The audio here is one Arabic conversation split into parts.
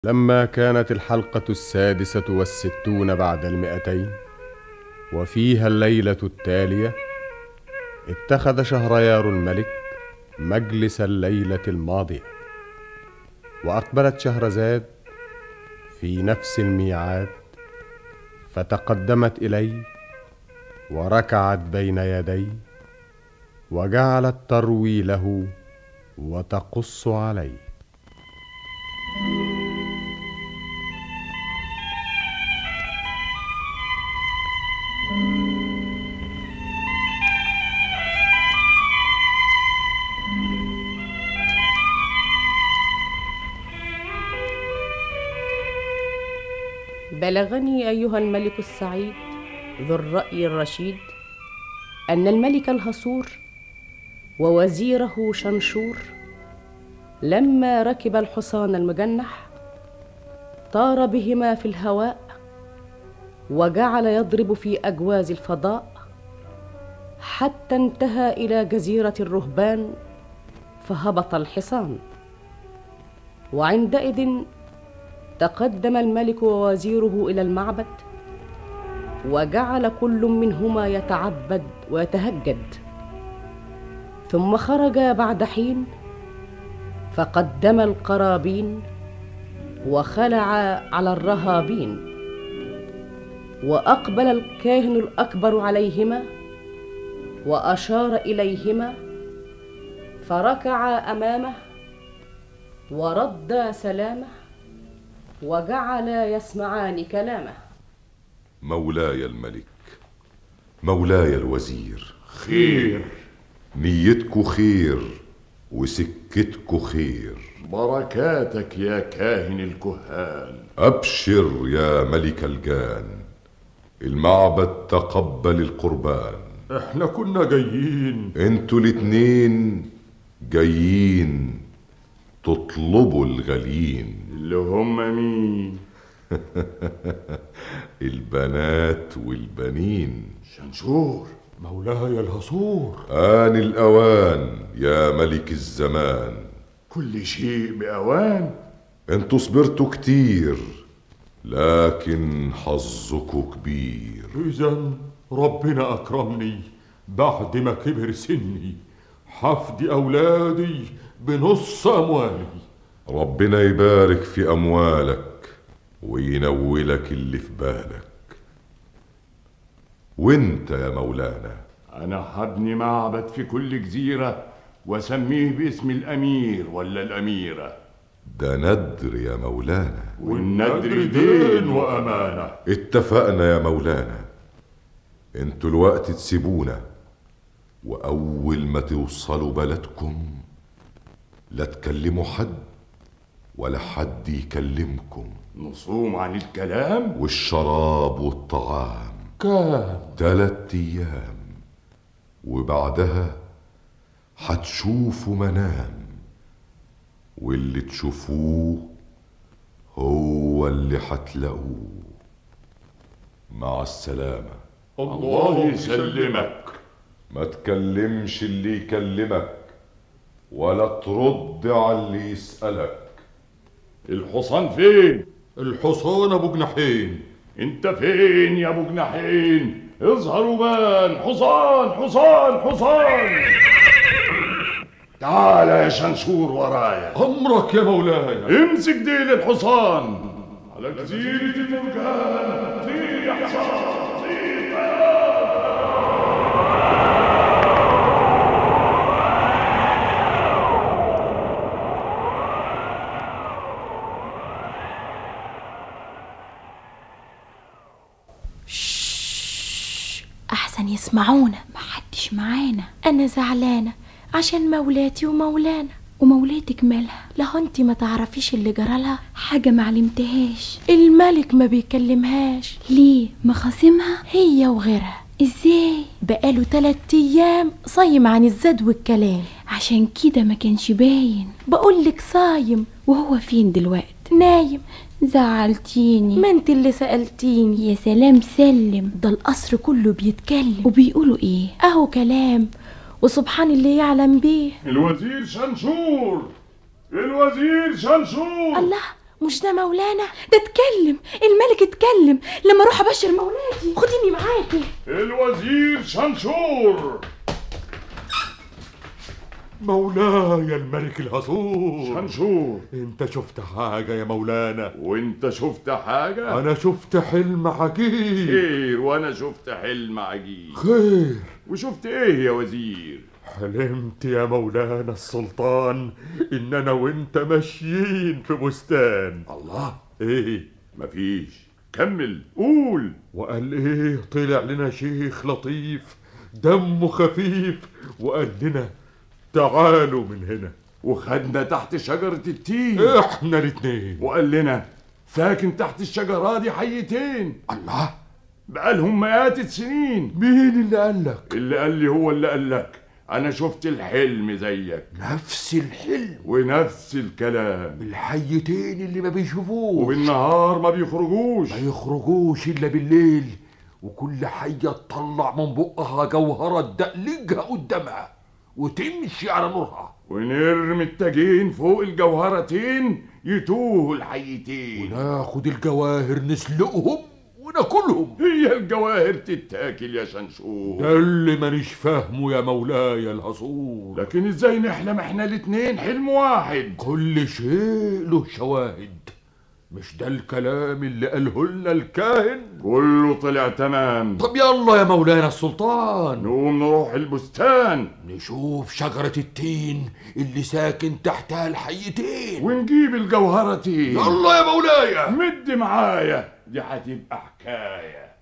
لما كانت الحلقة 66 بعد 200 وفيها الليلة التالية، اتخذ شهريار الملك مجلس الليلة الماضية، وأقبلت شهرزاد في نفس الميعاد، فتقدمت إليه وركعت بين يديه، وجعلت تروي له وتقص عليه. بلغني أيها الملك السعيد ذو الرأي الرشيد أن الملك الهصور ووزيره شنشور لما ركب الحصان المجنح طار بهما في الهواء، وجعل يضرب في أجواز الفضاء حتى انتهى إلى جزيرة الرهبان، فهبط الحصان. وعندئذ تقدم الملك ووزيره إلى المعبد، وجعل كل منهما يتعبد ويتهجد، ثم خرج بعد حين فقدم القرابين وخلع على الرهابين، وأقبل الكاهن الأكبر عليهما وأشار إليهما، فركع أمامه ورد سلامه، وجعلا يسمعان كلامه. مولاي الملك، مولاي الوزير، خير. نيتكو خير وسكتكو خير. بركاتك يا كاهن الكهان. أبشر يا ملك الجان، المعبد تقبل القربان. احنا كنا جايين، انتوا الاتنين جايين تطلبوا الغاليين. اللي هم مين؟ البنات والبنين. شنشور مولاي الهصور. آن الأوان يا ملك الزمان. كل شيء بأوان. انتوا صبرتوا كتير لكن حظكوا كبير. إذن ربنا أكرمني بعد ما كبر سني، حفدي أولادي بنص أموالي. ربنا يبارك في أموالك وينولك اللي في بالك. وانت يا مولانا؟ أنا هبني معبد في كل جزيرة وسميه باسم الأمير ولا الأميرة. ده ندر يا مولانا، والندر دين وأمانة. اتفقنا يا مولانا. انتوا الوقت تسيبونا، وأول ما توصلوا بلدكم لا تكلموا حد ولا حد يكلمكم. نصوم عن الكلام والشراب والطعام. كام؟ 3 أيام، وبعدها هتشوفوا منام، واللي تشوفوه هو اللي هتلاقوه. مع السلامة. الله يسلمك. ما تكلمش اللي يكلمك ولا ترد على اللي يسألك. الحصان فين؟ الحصان ابو جناحين. انت فين يا ابو جناحين؟ اظهر وبان. حصان حصان حصان. تعال يا شنشور ورايا. امرك يا مولاي. امسك ديل الحصان. على جزيرة المرجان طير يا حصان طير. أحسن يسمعونا، محدش معانا. أنا زعلانة عشان مولاتي ومولانا. ومولاتك مالها؟ لهو انتي ما تعرفيش اللي جرالها؟ حاجة معلمتهاش. الملك ما بيكلمهاش. ليه؟ مخاصمها هي وغيرها. ازاي؟ بقاله 3 أيام صايم عن الزاد والكلام، عشان كده ما كانش باين. بقولك صايم. وهو فين دلوقتي؟ نايم. زعلتيني. ما انت اللي سألتيني. يا سلام سلم، ده القصر كله بيتكلم. وبيقولوا ايه؟ اهو كلام وسبحان اللي يعلم بيه. الوزير شنشور، الوزير شنشور. الله، مش ده مولانا؟ ده اتكلم، الملك اتكلم. لما اروح ابشر مولاتي خديني معاكي. الوزير شنشور. مولاي الملك الهزور. شنشور، انت شفت حاجة يا مولانا؟ وانت شفت حاجة؟ انا شفت حلم عجيب. خير، وانا شفت حلم عجيب. خير. وشفت ايه يا وزير؟ حلمت يا مولانا السلطان ان انا وانت ماشيين في بستان. الله، ايه؟ مفيش، كمل قول. وقال ايه؟ طلع لنا شيخ لطيف دمه خفيف وقال لنا تعالوا من هنا، وخدنا تحت شجرة التين احنا الاتنين، وقال لنا ساكن تحت الشجرة دي حيتين. الله، بقالهم مئات السنين. مين اللي قال لك؟ اللي قال لي هو اللي قال لك. انا شفت الحلم زيك، نفس الحلم ونفس الكلام. الحيتين اللي ما بيشوفوش وبالنهار ما بيخرجوش. ما يخرجوش الا بالليل، وكل حية تطلع من بقها جوهرة تدقلجها قدامها وتمشي على نورها، ونرمي التاجين فوق الجوهرتين يتوهوا الحيتين، وناخد الجواهر نسلقهم وناكلهم. هي الجواهر تتاكل يا شنشور؟ ده اللي مانيش فاهمه يا مولاي الهزور. لكن ازاي نحلم احنا الاتنين حلم واحد؟ كل شيء له شواهد، مش ده الكلام اللي قاله لنا الكاهن؟ كله طلع تمام. طب يلا يا مولانا السلطان نقوم نروح البستان نشوف شجرة التين اللي ساكن تحتها الحيتين، ونجيب الجوهرتين. يلا يا مولاي، مد معايا، دي هتبقى حكاية.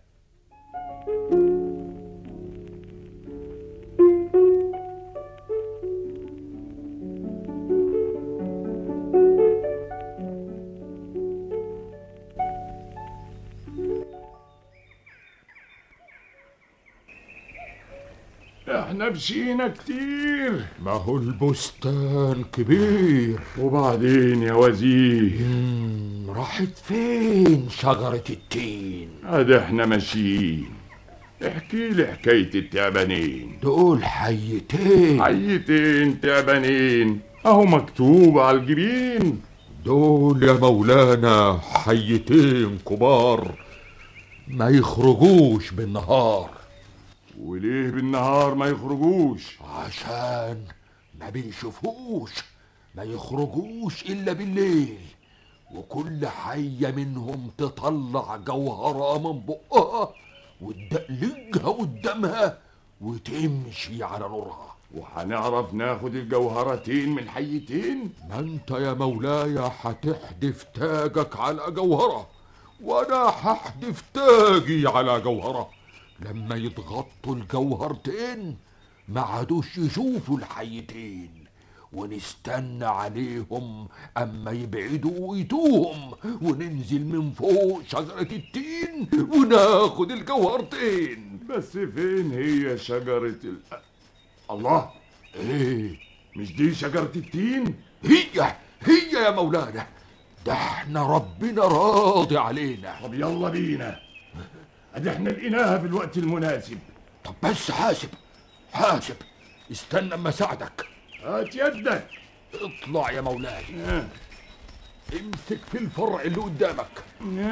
احنا مشينا كتير. ما هو البستان كبير. وبعدين يا وزير؟ راحت فين شجرة التين؟ ادي احنا ماشيين. احكي لي حكاية التعبانين. دول حيتين. حيتين تعبانين اهو مكتوب على الجبين. دول يا مولانا حيتين كبار ما يخرجوش بالنهار. وليه بالنهار ما يخرجوش؟ عشان ما بيشوفوش، ما يخرجوش إلا بالليل، وكل حية منهم تطلع جوهرة من بقها وتدقلجها قدامها وتمشي على نورها. وهنعرف ناخد الجوهرتين من حيتين؟ ما انت يا مولاي هتحدف تاجك على جوهرة، وانا هحدف تاجي على جوهرة. لما يتغطوا الجوهرتين ما عادوش يشوفوا الحيتين، ونستنى عليهم اما يبعدوا ويتوهم، وننزل من فوق شجرة التين وناخد الجوهرتين. بس فين هي شجرة الله، ايه؟ مش دي شجرة التين؟ هي يا مولانا، ده احنا ربنا راضي علينا. طب يلا بينا، ادي احنا لقيناها في الوقت المناسب. طب بس حاسب، استنى اما اساعدك. هات يدك. اطلع يا مولاي، امسك في الفرع اللي قدامك.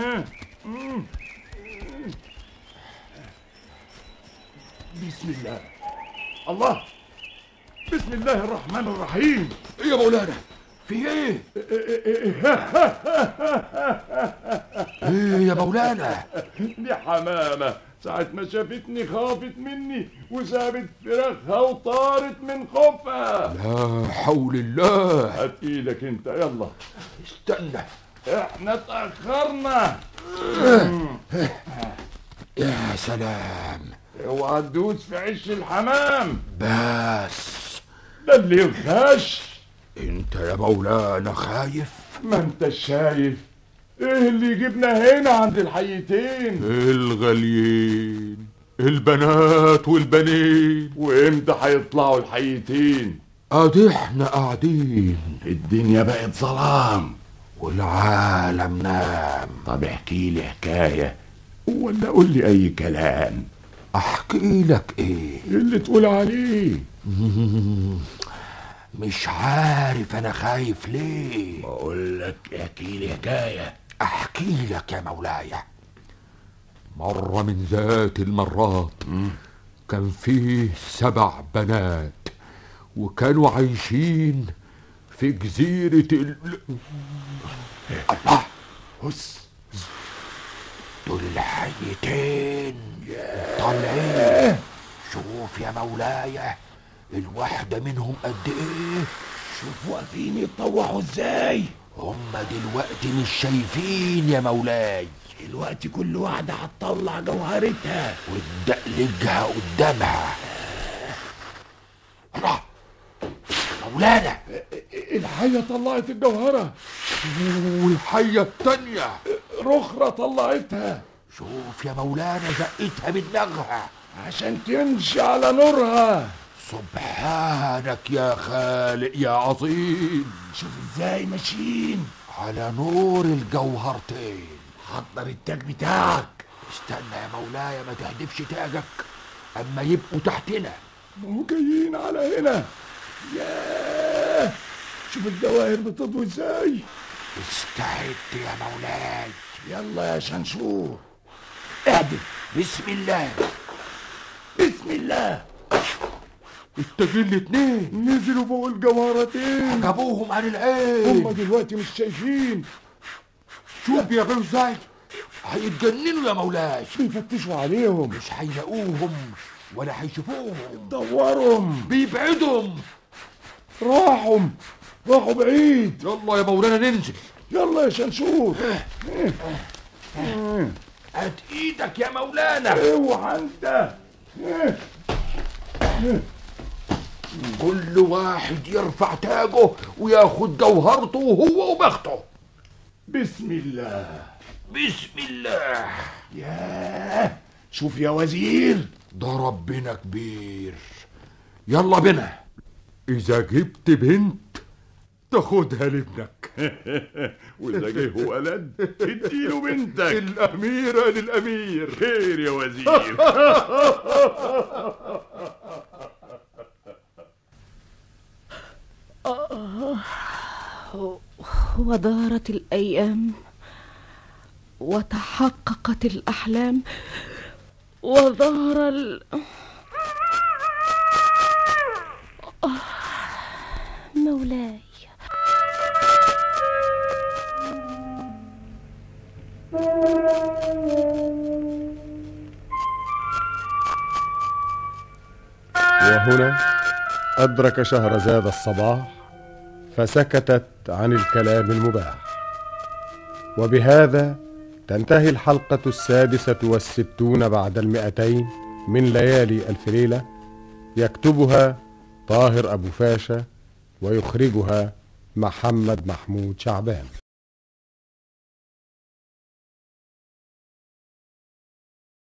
بسم الله. الله، بسم الله الرحمن الرحيم. ايه يا مولانا؟ في ايه؟ ايه يا مولانا؟ دي حمامة ساعة ما شافتني خافت مني وسابت فراخها وطارت من خوفها. لا حول الله. هات ايدك انت يلا. استنى، احنا اتأخرنا. يا سلام، اوعى تدوس في عش الحمام. بس ده اللي يخش. انت يا مولانا خايف؟ ما انت شايف ايه اللي جبنا هنا عند الحيتين؟ الغاليين، البنات والبنين. وامتى هيطلعوا الحيتين؟ ادي احنا قاعدين، الدنيا بقت ظلام والعالم نام. طب احكي لي حكاية ولا قول لي اي كلام. احكي لك ايه؟ اللي تقول عليه. مش عارف انا خايف ليه. بقول لك احكي لي حكايه. احكي لك يا مولاي. مرة من ذات المرات كان فيه 7 بنات، وكانوا عايشين في جزيرة الله، هس دول الحيتين طالعين. شوف يا مولاي، الواحدة منهم قد ايه. شوف واقفين يتطوعوا ازاي. هما دلوقتي مش شايفين يا مولاي. دلوقتي كل واحدة هتطلع جوهرتها وتدقلجها قدامها. الله، مولانا، الحية طلعت الجوهرة والحية التانية رخرة طلعتها. شوف يا مولانا، زقتها بدماغها عشان تمشي على نورها. سبحانك يا خالق يا عظيم. شوف ازاي ماشيين على نور الجوهرتين. حضر التاج بتاعك. استنى يا مولاي، ما تهدفش تاجك اما يبقوا تحتنا. ما هو جايين على هنا. ياه، شوف الجواهر بتضوي ازاي. استعد يا مولاي. يلا يا شنشور، اهدف. بسم الله. بسم الله. التاجين الاتنين نزلوا فوق الجوهرتين، جابوهم عن العين. هما دلوقتي مش شايفين. شوف بيعملوا ازاي، هيتجننوا يا مولاي. بيفتشوا عليهم، مش هيلاقوهم ولا هيشوفوهم. دورهم. بيبعدهم. راحوا بعيد. يلا يا مولانا ننزل. يلا يا شنشور. هات ايدك يا مولانا. اوعى انت. كل واحد يرفع تاجه وياخد جوهرته هو وبخته. بسم الله. بسم الله. ياه، شوف يا وزير، ده ربنا كبير. يلا بنا. إذا جبت بنت تاخدها لابنك، وإذا جه ولد اديله بنتك. الأميرة للأمير. خير يا وزير. ودارت الأيام وتحققت الأحلام وظهر مولاي. وهنا أدرك شهرزاد الصباح، فسكتت عن الكلام المباح. وبهذا تنتهي الحلقة 66 بعد 200 من ليالي ألف ليلة، يكتبها طاهر أبو فاشا ويخرجها محمد محمود شعبان.